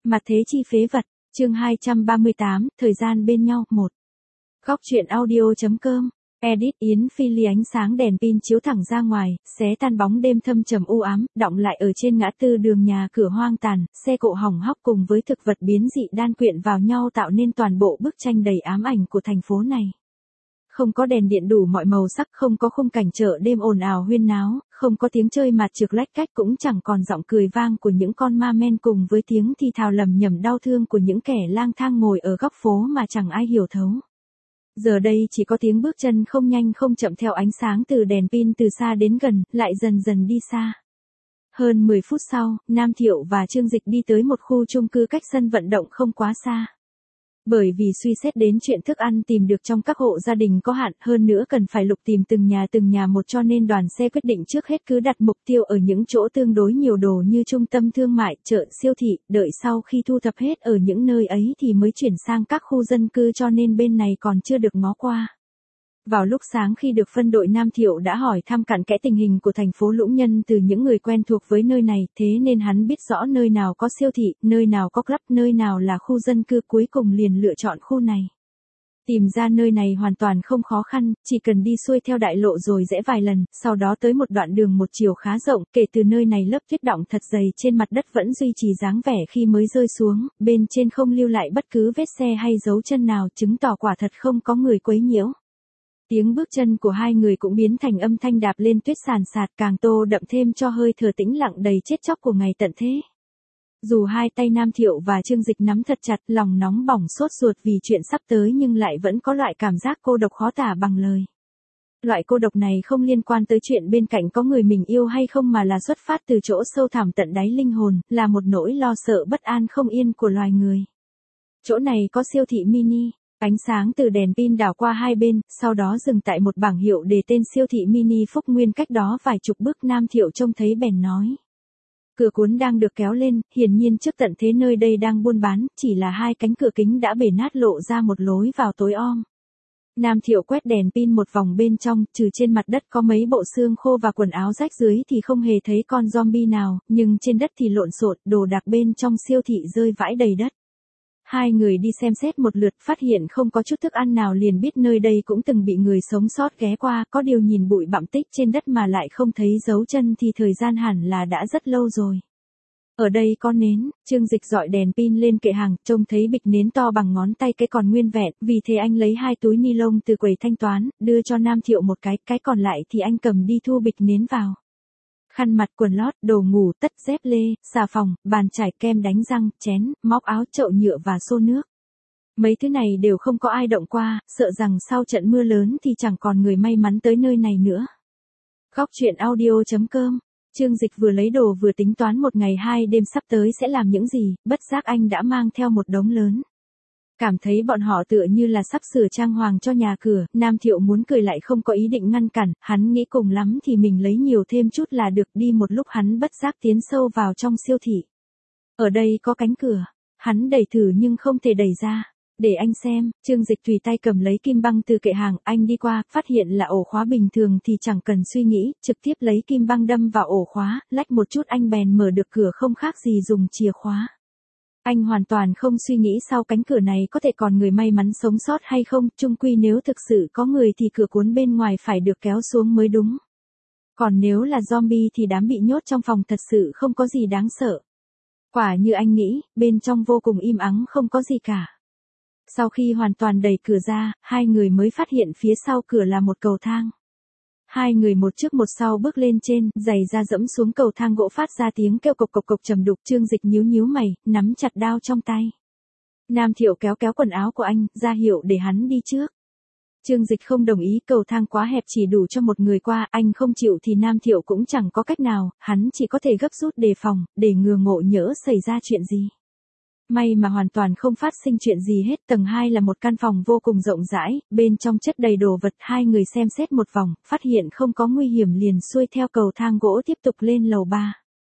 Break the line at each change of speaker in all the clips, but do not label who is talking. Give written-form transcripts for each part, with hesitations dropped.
Mặt thế chi phế vật, chương 238, thời gian bên nhau, 1. Góc truyện audio.com, edit Yến Phi Ly. Ánh sáng đèn pin chiếu thẳng ra ngoài, xé tan bóng đêm thâm trầm u ám, đọng lại ở trên ngã tư đường nhà cửa hoang tàn, xe cộ hỏng hóc cùng với thực vật biến dị đan quyện vào nhau tạo nên toàn bộ bức tranh đầy ám ảnh của thành phố này. Không có đèn điện đủ mọi màu sắc, không có khung cảnh chợ đêm ồn ào huyên náo, không có tiếng chơi mạt trược lách cách, cũng chẳng còn giọng cười vang của những con ma men cùng với tiếng thì thào lầm nhầm đau thương của những kẻ lang thang ngồi ở góc phố mà chẳng ai hiểu thấu. Giờ đây chỉ có tiếng bước chân không nhanh không chậm theo ánh sáng từ đèn pin từ xa đến gần, lại dần dần đi xa. Hơn 10 phút sau, Nam Thiệu và Trương Dịch đi tới một khu chung cư cách sân vận động không quá xa. Bởi vì suy xét đến chuyện thức ăn tìm được trong các hộ gia đình có hạn, hơn nữa cần phải lục tìm từng nhà một, cho nên đoàn xe quyết định trước hết cứ đặt mục tiêu ở những chỗ tương đối nhiều đồ như trung tâm thương mại, chợ, siêu thị, đợi sau khi thu thập hết ở những nơi ấy thì mới chuyển sang các khu dân cư, cho nên bên này còn chưa được ngó qua. Vào lúc sáng khi được phân đội, Nam Thiệu đã hỏi thăm cặn kẽ tình hình của thành phố Lũng Nhân từ những người quen thuộc với nơi này, thế nên hắn biết rõ nơi nào có siêu thị, nơi nào có club, nơi nào là khu dân cư, cuối cùng liền lựa chọn khu này. Tìm ra nơi này hoàn toàn không khó khăn, chỉ cần đi xuôi theo đại lộ rồi rẽ vài lần, sau đó tới một đoạn đường một chiều khá rộng, kể từ nơi này lớp tuyết đọng thật dày trên mặt đất vẫn duy trì dáng vẻ khi mới rơi xuống, bên trên không lưu lại bất cứ vết xe hay dấu chân nào, chứng tỏ quả thật không có người quấy nhiễu. Tiếng bước chân của hai người cũng biến thành âm thanh đạp lên tuyết sàn sạt, càng tô đậm thêm cho hơi thở tĩnh lặng đầy chết chóc của ngày tận thế. Dù hai tay Nam Thiệu và Trương Dịch nắm thật chặt, lòng nóng bỏng sốt ruột vì chuyện sắp tới, nhưng lại vẫn có loại cảm giác cô độc khó tả bằng lời. Loại cô độc này không liên quan tới chuyện bên cạnh có người mình yêu hay không, mà là xuất phát từ chỗ sâu thẳm tận đáy linh hồn, là một nỗi lo sợ bất an không yên của loài người. Chỗ này có siêu thị mini. Ánh sáng từ đèn pin đảo qua hai bên, sau đó dừng tại một bảng hiệu đề tên siêu thị mini Phúc Nguyên cách đó vài chục bước. Nam Thiệu trông thấy bèn nói. Cửa cuốn đang được kéo lên, hiển nhiên trước tận thế nơi đây đang buôn bán, chỉ là hai cánh cửa kính đã bể nát lộ ra một lối vào tối om. Nam Thiệu quét đèn pin một vòng bên trong, trừ trên mặt đất có mấy bộ xương khô và quần áo rách dưới thì không hề thấy con zombie nào, nhưng trên đất thì lộn xộn, đồ đạc bên trong siêu thị rơi vãi đầy đất. Hai người đi xem xét một lượt, phát hiện không có chút thức ăn nào, liền biết nơi đây cũng từng bị người sống sót ghé qua, có điều nhìn bụi bặm tích trên đất mà lại không thấy dấu chân thì thời gian hẳn là đã rất lâu rồi. Ở đây có nến, Trương Dịch dọi đèn pin lên kệ hàng, trông thấy bịch nến to bằng ngón tay cái còn nguyên vẹn, vì thế anh lấy hai túi ni lông từ quầy thanh toán, đưa cho Nam Thiệu một cái còn lại thì anh cầm đi thu bịch nến vào. Khăn mặt, quần lót, đồ ngủ, tất, dép lê, xà phòng, bàn chải, kem đánh răng, chén, móc áo, chậu nhựa và xô nước. Mấy thứ này đều không có ai động qua, sợ rằng sau trận mưa lớn thì chẳng còn người may mắn tới nơi này nữa. Góc truyện audio.com, Trương Dịch vừa lấy đồ vừa tính toán một ngày hai đêm sắp tới sẽ làm những gì, bất giác anh đã mang theo một đống lớn. Cảm thấy bọn họ tựa như là sắp sửa trang hoàng cho nhà cửa, Nam Thiệu muốn cười lại không có ý định ngăn cản, hắn nghĩ cùng lắm thì mình lấy nhiều thêm chút là được. Đi một lúc hắn bất giác tiến sâu vào trong siêu thị. Ở đây có cánh cửa, hắn đẩy thử nhưng không thể đẩy ra. Để anh xem, Trương Dịch tùy tay cầm lấy kim băng từ kệ hàng, anh đi qua, phát hiện là ổ khóa bình thường thì chẳng cần suy nghĩ, trực tiếp lấy kim băng đâm vào ổ khóa, lách một chút anh bèn mở được cửa, không khác gì dùng chìa khóa. Anh hoàn toàn không suy nghĩ sau cánh cửa này có thể còn người may mắn sống sót hay không, chung quy nếu thực sự có người thì cửa cuốn bên ngoài phải được kéo xuống mới đúng. Còn nếu là zombie thì đám bị nhốt trong phòng thật sự không có gì đáng sợ. Quả như anh nghĩ, bên trong vô cùng im ắng không có gì cả. Sau khi hoàn toàn đẩy cửa ra, hai người mới phát hiện phía sau cửa là một cầu thang. Hai người một trước một sau bước lên trên, giày da dẫm xuống cầu thang gỗ phát ra tiếng kêu cộc cộc cộc trầm đục. Trương Dịch nhíu mày, nắm chặt đao trong tay. Nam Thiệu kéo quần áo của anh, ra hiệu để hắn đi trước. Trương Dịch không đồng ý, cầu thang quá hẹp chỉ đủ cho một người qua, anh không chịu thì Nam Thiệu cũng chẳng có cách nào, hắn chỉ có thể gấp rút đề phòng, để ngừa ngộ nhỡ xảy ra chuyện gì. May mà hoàn toàn không phát sinh chuyện gì hết. Tầng 2 là một căn phòng vô cùng rộng rãi, bên trong chất đầy đồ vật. Hai người xem xét một vòng, phát hiện không có nguy hiểm liền xuôi theo cầu thang gỗ tiếp tục lên lầu 3.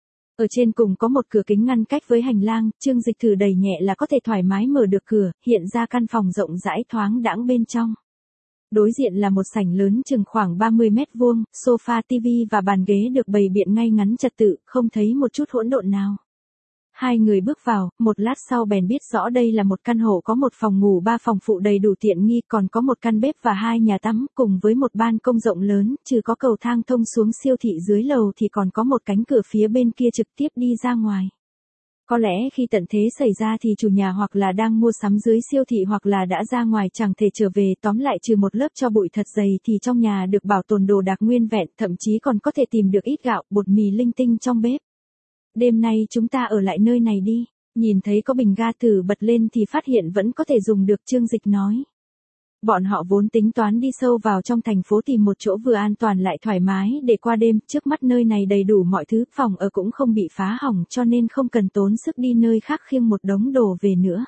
Ở trên cùng có một cửa kính ngăn cách với hành lang, Trương Dịch thử đẩy nhẹ là có thể thoải mái mở được cửa, hiện ra căn phòng rộng rãi thoáng đãng bên trong. Đối diện là một sảnh lớn chừng khoảng 30 mét vuông, sofa, tivi và bàn ghế được bày biện ngay ngắn trật tự, không thấy một chút hỗn độn nào. Hai người bước vào, một lát sau bèn biết rõ đây là một căn hộ có một phòng ngủ 3 phòng phụ đầy đủ tiện nghi, còn có một căn bếp và 2 nhà tắm, cùng với một ban công rộng lớn, trừ có cầu thang thông xuống siêu thị dưới lầu thì còn có một cánh cửa phía bên kia trực tiếp đi ra ngoài. Có lẽ khi tận thế xảy ra thì chủ nhà hoặc là đang mua sắm dưới siêu thị hoặc là đã ra ngoài chẳng thể trở về, tóm lại trừ một lớp tro bụi thật dày thì trong nhà được bảo tồn đồ đạc nguyên vẹn, thậm chí còn có thể tìm được ít gạo, bột mì linh tinh trong bếp. Đêm nay chúng ta ở lại nơi này đi. Nhìn thấy có bình ga thử bật lên thì phát hiện vẫn có thể dùng được, Trương Dịch nói. Bọn họ vốn tính toán đi sâu vào trong thành phố tìm một chỗ vừa an toàn lại thoải mái để qua đêm, trước mắt nơi này đầy đủ mọi thứ, phòng ở cũng không bị phá hỏng cho nên không cần tốn sức đi nơi khác khiêng một đống đồ về nữa.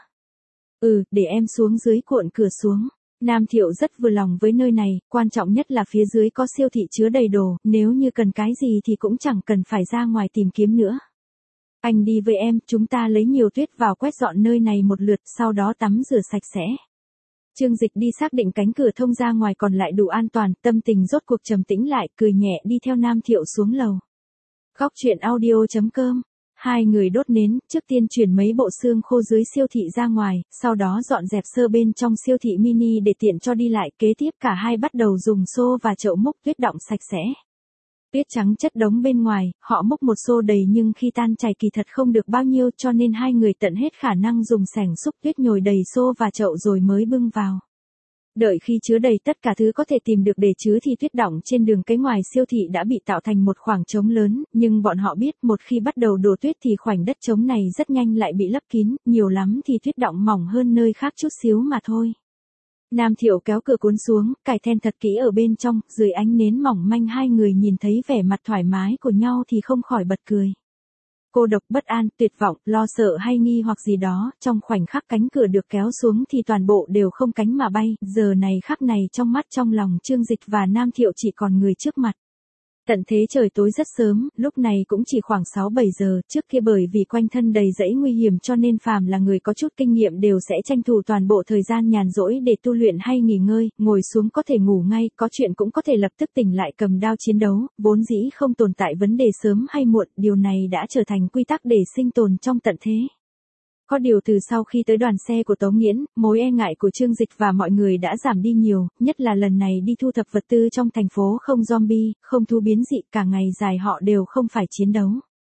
Để em xuống dưới cuộn cửa xuống. Nam Thiệu rất vừa lòng với nơi này, quan trọng nhất là phía dưới có siêu thị chứa đầy đồ, nếu như cần cái gì thì cũng chẳng cần phải ra ngoài tìm kiếm nữa. Anh đi với em, chúng ta lấy nhiều tuyết vào quét dọn nơi này một lượt, sau đó tắm rửa sạch sẽ. Trương Dịch đi xác định cánh cửa thông ra ngoài còn lại đủ an toàn, tâm tình rốt cuộc trầm tĩnh lại, cười nhẹ đi theo Nam Thiệu xuống lầu. Góc truyện audio.com. Hai người đốt nến, trước tiên chuyển mấy bộ xương khô dưới siêu thị ra ngoài, sau đó dọn dẹp sơ bên trong siêu thị mini để tiện cho đi lại, kế tiếp cả hai bắt đầu dùng xô và chậu múc tuyết đọng sạch sẽ. Tuyết trắng chất đống bên ngoài, họ múc một xô đầy nhưng khi tan chảy kỳ thật không được bao nhiêu cho nên hai người tận hết khả năng dùng xẻng xúc tuyết nhồi đầy xô và chậu rồi mới bưng vào. Đợi khi chứa đầy tất cả thứ có thể tìm được để chứa thì tuyết đọng trên đường cái ngoài siêu thị đã bị tạo thành một khoảng trống lớn, nhưng bọn họ biết một khi bắt đầu đổ tuyết thì khoảnh đất trống này rất nhanh lại bị lấp kín, nhiều lắm thì tuyết đọng mỏng hơn nơi khác chút xíu mà thôi. Nam Thiệu kéo cửa cuốn xuống, cài then thật kỹ ở bên trong, dưới ánh nến mỏng manh hai người nhìn thấy vẻ mặt thoải mái của nhau thì không khỏi bật cười. Cô độc, bất an, tuyệt vọng, lo sợ hay nghi hoặc gì đó, trong khoảnh khắc cánh cửa được kéo xuống thì toàn bộ đều không cánh mà bay, giờ này khắc này trong mắt trong lòng Trương Dịch và Nam Thiệu chỉ còn người trước mặt. Tận thế trời tối rất sớm, lúc này cũng chỉ khoảng 6-7 giờ, trước kia bởi vì quanh thân đầy rẫy nguy hiểm cho nên phàm là người có chút kinh nghiệm đều sẽ tranh thủ toàn bộ thời gian nhàn rỗi để tu luyện hay nghỉ ngơi, ngồi xuống có thể ngủ ngay, có chuyện cũng có thể lập tức tỉnh lại cầm đao chiến đấu, vốn dĩ không tồn tại vấn đề sớm hay muộn, điều này đã trở thành quy tắc để sinh tồn trong tận thế. Có điều từ sau khi tới đoàn xe của Tống Nghiễn, mối e ngại của Trương Dịch và mọi người đã giảm đi nhiều, nhất là lần này đi thu thập vật tư trong thành phố không zombie, không thú biến dị, cả ngày dài họ đều không phải chiến đấu.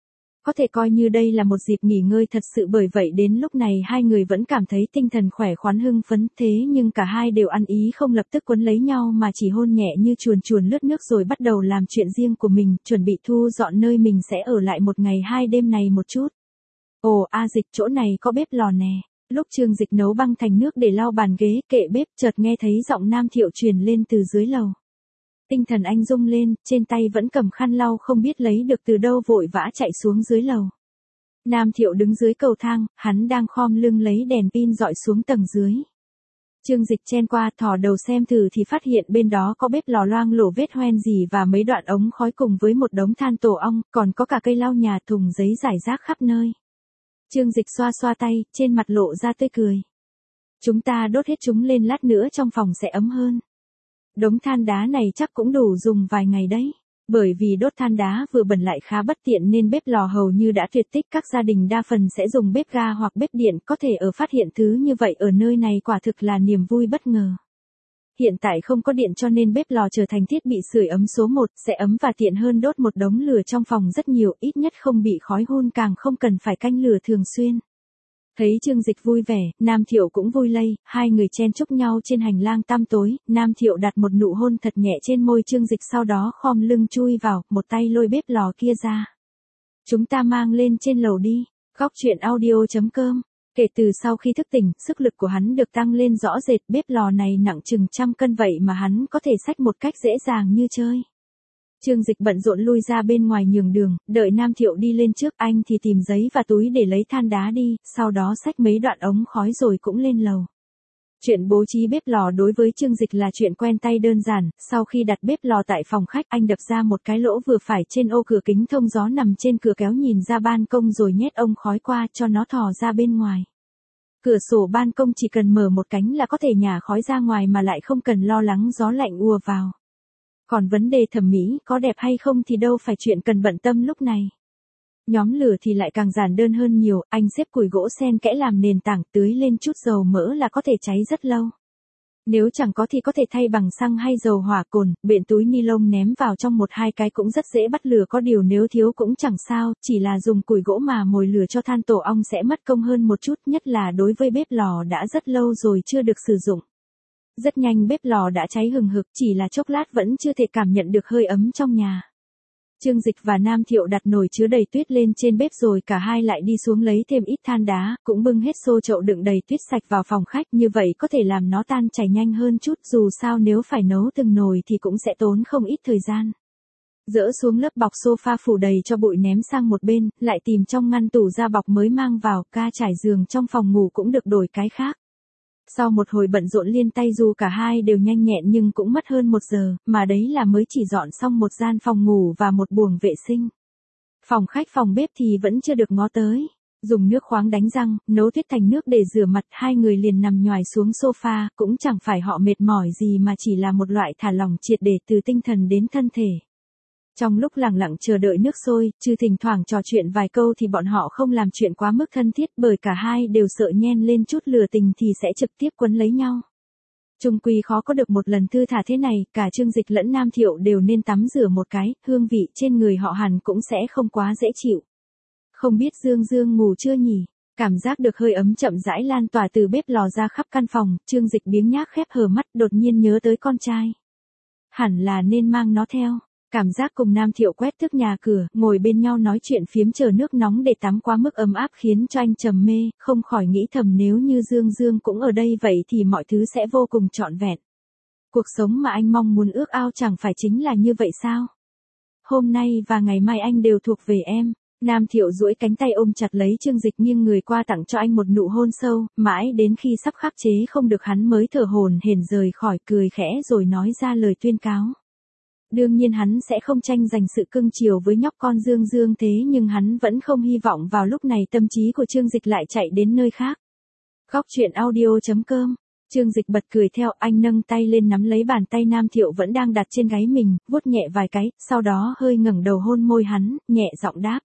Có thể coi như đây là một dịp nghỉ ngơi thật sự, bởi vậy đến lúc này hai người vẫn cảm thấy tinh thần khỏe khoắn hưng phấn, thế nhưng cả hai đều ăn ý không lập tức quấn lấy nhau mà chỉ hôn nhẹ như chuồn chuồn lướt nước rồi bắt đầu làm chuyện riêng của mình, chuẩn bị thu dọn nơi mình sẽ ở lại một ngày 2 đêm này một chút. Ồ, Dịch, chỗ này có bếp lò nè. Lúc Trương Dịch nấu băng thành nước để lau bàn ghế, kệ bếp, chợt nghe thấy giọng Nam Thiệu truyền lên từ dưới lầu. Tinh thần anh rung lên, trên tay vẫn cầm khăn lau không biết lấy được từ đâu vội vã chạy xuống dưới lầu. Nam Thiệu đứng dưới cầu thang, hắn đang khom lưng lấy đèn pin dọi xuống tầng dưới. Trương Dịch chen qua thò đầu xem thử thì phát hiện bên đó có bếp lò loang lổ vết hoen rỉ và mấy đoạn ống khói cùng với một đống than tổ ong, còn có cả cây lau nhà, thùng giấy rải rác khắp nơi. Trương Dịch xoa xoa tay, trên mặt lộ ra tươi cười. Chúng ta đốt hết chúng lên, lát nữa trong phòng sẽ ấm hơn. Đống than đá này chắc cũng đủ dùng vài ngày đấy. Bởi vì đốt than đá vừa bẩn lại khá bất tiện nên bếp lò hầu như đã tuyệt tích, các gia đình đa phần sẽ dùng bếp ga hoặc bếp điện, có thể ở phát hiện thứ như vậy ở nơi này quả thực là niềm vui bất ngờ. Hiện tại không có điện cho nên bếp lò trở thành thiết bị sưởi ấm số 1, sẽ ấm và tiện hơn đốt một đống lửa trong phòng rất nhiều, ít nhất không bị khói hun, càng không cần phải canh lửa thường xuyên. Thấy Trương Dịch vui vẻ, Nam Thiệu cũng vui lây, hai người chen chúc nhau trên hành lang tăm tối, Nam Thiệu đặt một nụ hôn thật nhẹ trên môi Trương Dịch, sau đó khom lưng chui vào, một tay lôi bếp lò kia ra. Chúng ta mang lên trên lầu đi. Góc truyện audio.com. Kể từ sau khi thức tỉnh, sức lực của hắn được tăng lên rõ rệt, bếp lò này nặng chừng 100 cân vậy mà hắn có thể xách một cách dễ dàng như chơi. Trương Dịch bận rộn lui ra bên ngoài nhường đường, đợi Nam Thiệu đi lên trước, anh thì tìm giấy và túi để lấy than đá đi, sau đó xách mấy đoạn ống khói rồi cũng lên lầu. Chuyện bố trí bếp lò đối với Trương Dịch là chuyện quen tay đơn giản, sau khi đặt bếp lò tại phòng khách, anh đập ra một cái lỗ vừa phải trên ô cửa kính thông gió nằm trên cửa kéo nhìn ra ban công rồi nhét ống khói qua cho nó thò ra bên ngoài. Cửa sổ ban công chỉ cần mở một cánh là có thể nhả khói ra ngoài mà lại không cần lo lắng gió lạnh ùa vào. Còn vấn đề thẩm mỹ có đẹp hay không thì đâu phải chuyện cần bận tâm lúc này. Nhóm lửa thì lại càng giản đơn hơn nhiều, anh xếp củi gỗ sen kẽ làm nền tảng, tưới lên chút dầu mỡ là có thể cháy rất lâu. Nếu chẳng có thì có thể thay bằng xăng hay dầu hỏa cồn, bện túi ni lông ném vào trong một hai cái cũng rất dễ bắt lửa, có điều nếu thiếu cũng chẳng sao, chỉ là dùng củi gỗ mà mồi lửa cho than tổ ong sẽ mất công hơn một chút, nhất là đối với bếp lò đã rất lâu rồi chưa được sử dụng. Rất nhanh bếp lò đã cháy hừng hực, chỉ là chốc lát vẫn chưa thể cảm nhận được hơi ấm trong nhà. Trương Dịch và Nam Thiệu đặt nồi chứa đầy tuyết lên trên bếp rồi cả hai lại đi xuống lấy thêm ít than đá, cũng bưng hết xô chậu đựng đầy tuyết sạch vào phòng khách, như vậy có thể làm nó tan chảy nhanh hơn chút, dù sao nếu phải nấu từng nồi thì cũng sẽ tốn không ít thời gian. Dỡ xuống lớp bọc sofa phủ đầy cho bụi ném sang một bên, lại tìm trong ngăn tủ ra bọc mới mang vào, ga trải giường trong phòng ngủ cũng được đổi cái khác. Sau một hồi bận rộn liên tay dù cả hai đều nhanh nhẹn nhưng cũng mất hơn 1 giờ, mà đấy là mới chỉ dọn xong một gian phòng ngủ và một buồng vệ sinh. Phòng khách phòng bếp thì vẫn chưa được ngó tới. Dùng nước khoáng đánh răng, nấu tuyết thành nước để rửa mặt, hai người liền nằm nhoài xuống sofa, cũng chẳng phải họ mệt mỏi gì mà chỉ là một loại thả lỏng triệt để từ tinh thần đến thân thể. Trong lúc lặng lặng chờ đợi nước sôi, chứ thỉnh thoảng trò chuyện vài câu thì bọn họ không làm chuyện quá mức thân thiết bởi cả hai đều sợ nhen lên chút lửa tình thì sẽ trực tiếp quấn lấy nhau. Chung quy khó có được một lần thư thả thế này, cả Trương Dịch lẫn Nam Thiệu đều nên tắm rửa một cái, hương vị trên người họ hẳn cũng sẽ không quá dễ chịu. Không biết Dương Dương ngủ chưa nhỉ? Cảm giác được hơi ấm chậm rãi lan tỏa từ bếp lò ra khắp căn phòng, Trương Dịch biếng nhác khép hờ mắt đột nhiên nhớ tới con trai. Hẳn là nên mang nó theo. Cảm giác cùng Nam Thiệu quét tước nhà cửa, ngồi bên nhau nói chuyện phiếm chờ nước nóng để tắm quá mức ấm áp khiến cho anh trầm mê, không khỏi nghĩ thầm nếu như Dương Dương cũng ở đây vậy thì mọi thứ sẽ vô cùng trọn vẹn. Cuộc sống mà anh mong muốn ước ao chẳng phải chính là như vậy sao? Hôm nay và ngày mai anh đều thuộc về em. Nam Thiệu duỗi cánh tay ôm chặt lấy Trương Dịch nghiêng người qua tặng cho anh một nụ hôn sâu, mãi đến khi sắp khắc chế không được hắn mới thở hổn hển rời khỏi, cười khẽ rồi nói ra lời tuyên cáo. Đương nhiên hắn sẽ không tranh giành sự cưng chiều với nhóc con Dương Dương thế nhưng hắn vẫn không hy vọng vào lúc này tâm trí của Trương Dịch lại chạy đến nơi khác. Góc truyện audio.com. Trương Dịch bật cười theo, anh nâng tay lên nắm lấy bàn tay Nam Thiệu vẫn đang đặt trên gáy mình, vuốt nhẹ vài cái, sau đó hơi ngẩng đầu hôn môi hắn, nhẹ giọng đáp.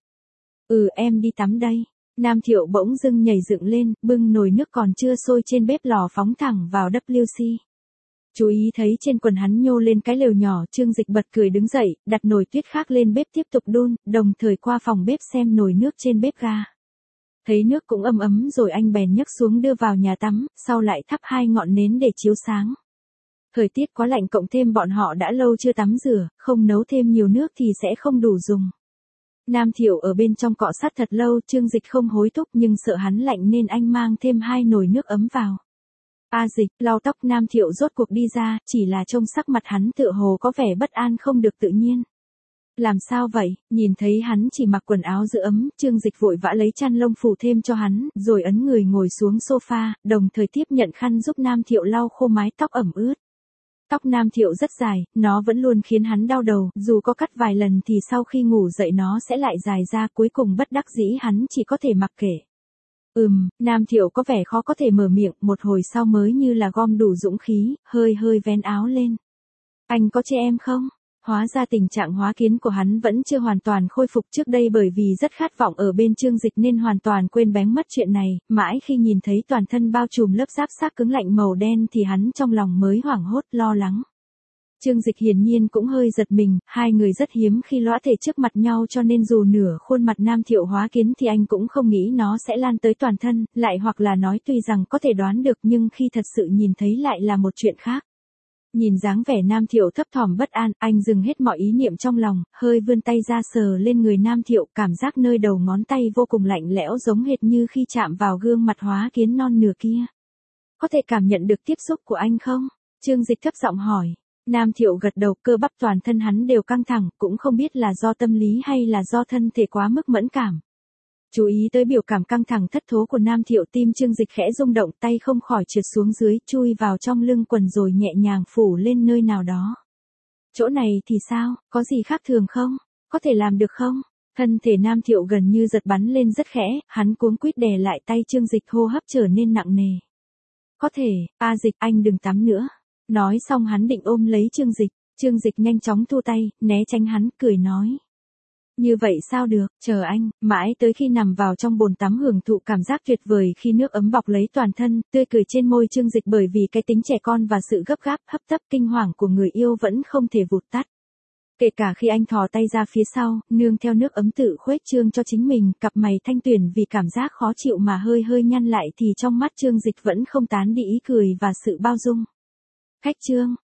Em đi tắm đây. Nam Thiệu bỗng dưng nhảy dựng lên, bưng nồi nước còn chưa sôi trên bếp lò phóng thẳng vào WC. Chú ý thấy trên quần hắn nhô lên cái lều nhỏ, Trương Dịch bật cười đứng dậy, đặt nồi tuyết khác lên bếp tiếp tục đun, đồng thời qua phòng bếp xem nồi nước trên bếp ga. Thấy nước cũng ấm ấm rồi anh bèn nhấc xuống đưa vào nhà tắm, sau lại thắp 2 ngọn nến để chiếu sáng. Thời tiết quá lạnh cộng thêm bọn họ đã lâu chưa tắm rửa, không nấu thêm nhiều nước thì sẽ không đủ dùng. Nam Thiệu ở bên trong cọ sát thật lâu, Trương Dịch không hối thúc nhưng sợ hắn lạnh nên anh mang thêm 2 nồi nước ấm vào. Dịch, lau tóc Nam Thiệu rốt cuộc đi ra, chỉ là trông sắc mặt hắn tựa hồ có vẻ bất an không được tự nhiên. Làm sao vậy? Nhìn thấy hắn chỉ mặc quần áo giữ ấm, Trương Dịch vội vã lấy chăn lông phủ thêm cho hắn, rồi ấn người ngồi xuống sofa, đồng thời tiếp nhận khăn giúp Nam Thiệu lau khô mái tóc ẩm ướt. Tóc Nam Thiệu rất dài, nó vẫn luôn khiến hắn đau đầu, dù có cắt vài lần thì sau khi ngủ dậy nó sẽ lại dài ra, cuối cùng bất đắc dĩ hắn chỉ có thể mặc kệ. Nam Thiệu có vẻ khó có thể mở miệng, một hồi sau mới như là gom đủ dũng khí, hơi vén áo lên. Anh có trẻ em không? Hóa ra tình trạng hóa kiến của hắn vẫn chưa hoàn toàn khôi phục trước đây bởi vì rất khát vọng ở bên Trương Dịch nên hoàn toàn quên bén mất chuyện này, mãi khi nhìn thấy toàn thân bao trùm lớp giáp xác cứng lạnh màu đen thì hắn trong lòng mới hoảng hốt lo lắng. Trương Dịch hiển nhiên cũng hơi giật mình, hai người rất hiếm khi lõa thể trước mặt nhau cho nên dù nửa khuôn mặt Nam Thiệu hóa kiến thì anh cũng không nghĩ nó sẽ lan tới toàn thân, lại hoặc là nói tuy rằng có thể đoán được nhưng khi thật sự nhìn thấy lại là một chuyện khác. Nhìn dáng vẻ Nam Thiệu thấp thỏm bất an, anh dừng hết mọi ý niệm trong lòng, hơi vươn tay ra sờ lên người Nam Thiệu, cảm giác nơi đầu ngón tay vô cùng lạnh lẽo giống hệt như khi chạm vào gương mặt hóa kiến non nửa kia. Có thể cảm nhận được tiếp xúc của anh không? Trương Dịch thấp giọng hỏi. Nam Thiệu gật đầu, cơ bắp toàn thân hắn đều căng thẳng, cũng không biết là do tâm lý hay là do thân thể quá mức mẫn cảm. Chú ý tới biểu cảm căng thẳng thất thố của Nam Thiệu, tim Trương Dịch khẽ rung động, tay không khỏi trượt xuống dưới, chui vào trong lưng quần rồi nhẹ nhàng phủ lên nơi nào đó. Chỗ này thì sao, có gì khác thường không? Có thể làm được không? Thân thể Nam Thiệu gần như giật bắn lên rất khẽ, hắn cuống quýt đè lại tay Trương Dịch, hô hấp trở nên nặng nề. Có thể, Dịch, anh đừng tắm nữa. Nói xong hắn định ôm lấy Trương Dịch nhanh chóng thu tay, né tránh hắn, cười nói. Như vậy sao được, chờ anh, mãi tới khi nằm vào trong bồn tắm hưởng thụ cảm giác tuyệt vời khi nước ấm bọc lấy toàn thân, tươi cười trên môi Trương Dịch bởi vì cái tính trẻ con và sự gấp gáp, hấp tấp kinh hoàng của người yêu vẫn không thể vụt tắt. Kể cả khi anh thò tay ra phía sau, nương theo nước ấm tự khuếch trương cho chính mình, cặp mày Thanh Tuyển vì cảm giác khó chịu mà hơi hơi nhăn lại thì trong mắt Trương Dịch vẫn không tán đi ý cười và sự bao dung. Khách Trương,